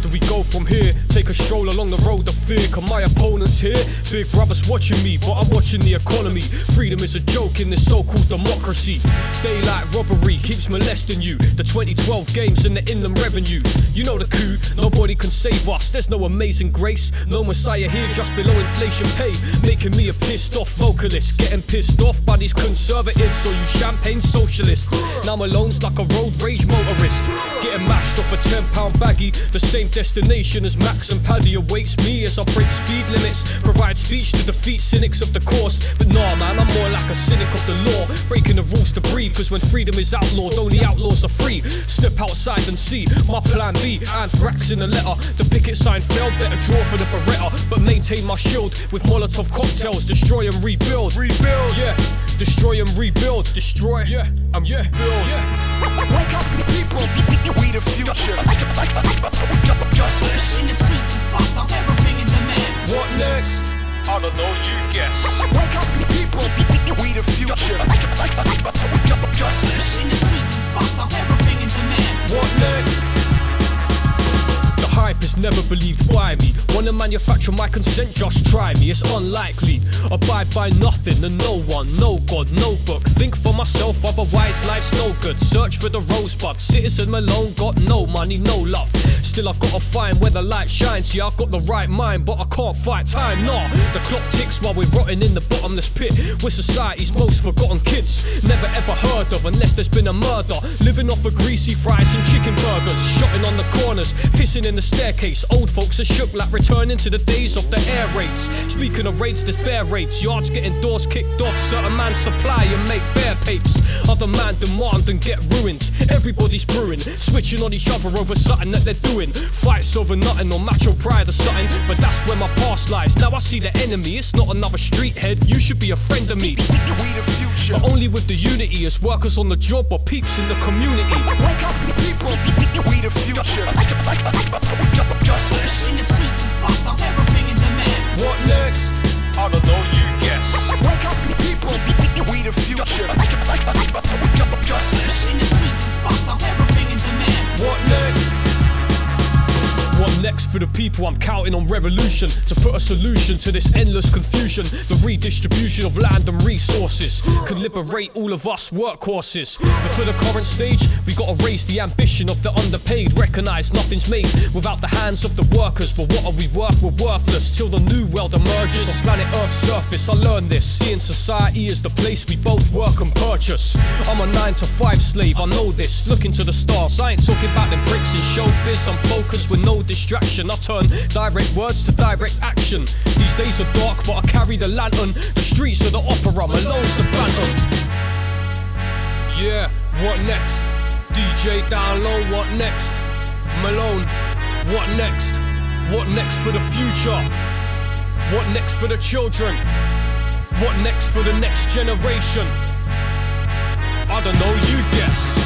do we go from here? Take a stroll along the road of fear. Cause my opponent's here. Big brother's watching me, but I'm watching the economy. Freedom is a joke in this so-called democracy. Daylight robbery keeps molesting you. The 2012 games and the inland revenue. You know the coup, nobody can save us. There's no amazing grace, no messiah here, just below inflation pay. Making me a pissed off vocalist. Getting pissed off by these conservatives or you champagne socialists. Now Malone's like a road rage motorist. Getting mashed off a £10 baggie. The same destination as Max and Paddy awaits me as I break speed limits. Provide speech to defeat cynics of the course. But nah man, I'm more like a cynic of the law. Breaking the rules to breathe, cause when freedom is outlawed, only outlaws are free. Step outside and see my plan B. Anthrax in the letter. The picket sign fell, better draw for the Beretta. But maintain my shield with Molotov cocktails. Destroy and rebuild. Rebuild, yeah. Destroy and rebuild. Destroy, yeah, and rebuild. Wake up, people. We the future. Justice in the streets is fucked up. Everything is a mess. What next? I don't know, you guess. Wake up, people. We the future. Justice in the streets is fucked up. Everything is a mess. What next? The hype is never believed by me. Wanna manufacture my consent, just try me. It's unlikely. Abide by nothing and no one, no God, no book. Think for myself, otherwise life's no good. Search for the rosebud. Citizen Malone got no money, no love. Still I gotta find where the light shines. Yeah, I got the right mind, but I can't fight time. Nah, the clock ticks while we're rotting in the bottomless pit. We're society's most forgotten kids. Never ever heard of unless there's been a murder. Living off of greasy fries and chicken burgers. Shotting on the corners, pissing in the staircase. Old folks are shook like returning to the days of the air raids. Speaking of raids, there's bear raids. Yards getting doors kicked off. Certain man supply and make bear papes. Other man demand and get ruined. Everybody's brewing, switching on each other over something that they're doing. Fights over nothing or macho pride or something. But that's where my past lies. Now I see the enemy, it's not another street head. You should be a friend of me. We the future. But only with the unity as workers on the job or peeps in the community. Wake up, people. We the future. Justice in the streets is fucked up. Everything is a mess. What next? I don't know, you guess. Wake up, people. We the future. Justice in the streets is fucked up. Everything is a mess. What next? What next for the people? I'm counting on revolution to put a solution to this endless confusion. The redistribution of land and resources can liberate all of us workhorses. But for the current stage, we gotta raise the ambition of the underpaid. Recognize nothing's made without the hands of the workers. But what are we worth? We're worthless till the new world emerges. On planet Earth's surface, I learned this. Seeing society is the place we both work and purchase. I'm a 9-to-5 slave, I know this. Looking to the stars, I ain't talking about them bricks in showbiz. I'm focused with no distraction. I turn direct words to direct action. These days are dark, but I carry the lantern. The streets of the opera, Malone's the phantom. Yeah, what next? DJ down low, what next? Malone, what next? What next for the future? What next for the children? What next for the next generation? I don't know, you guess.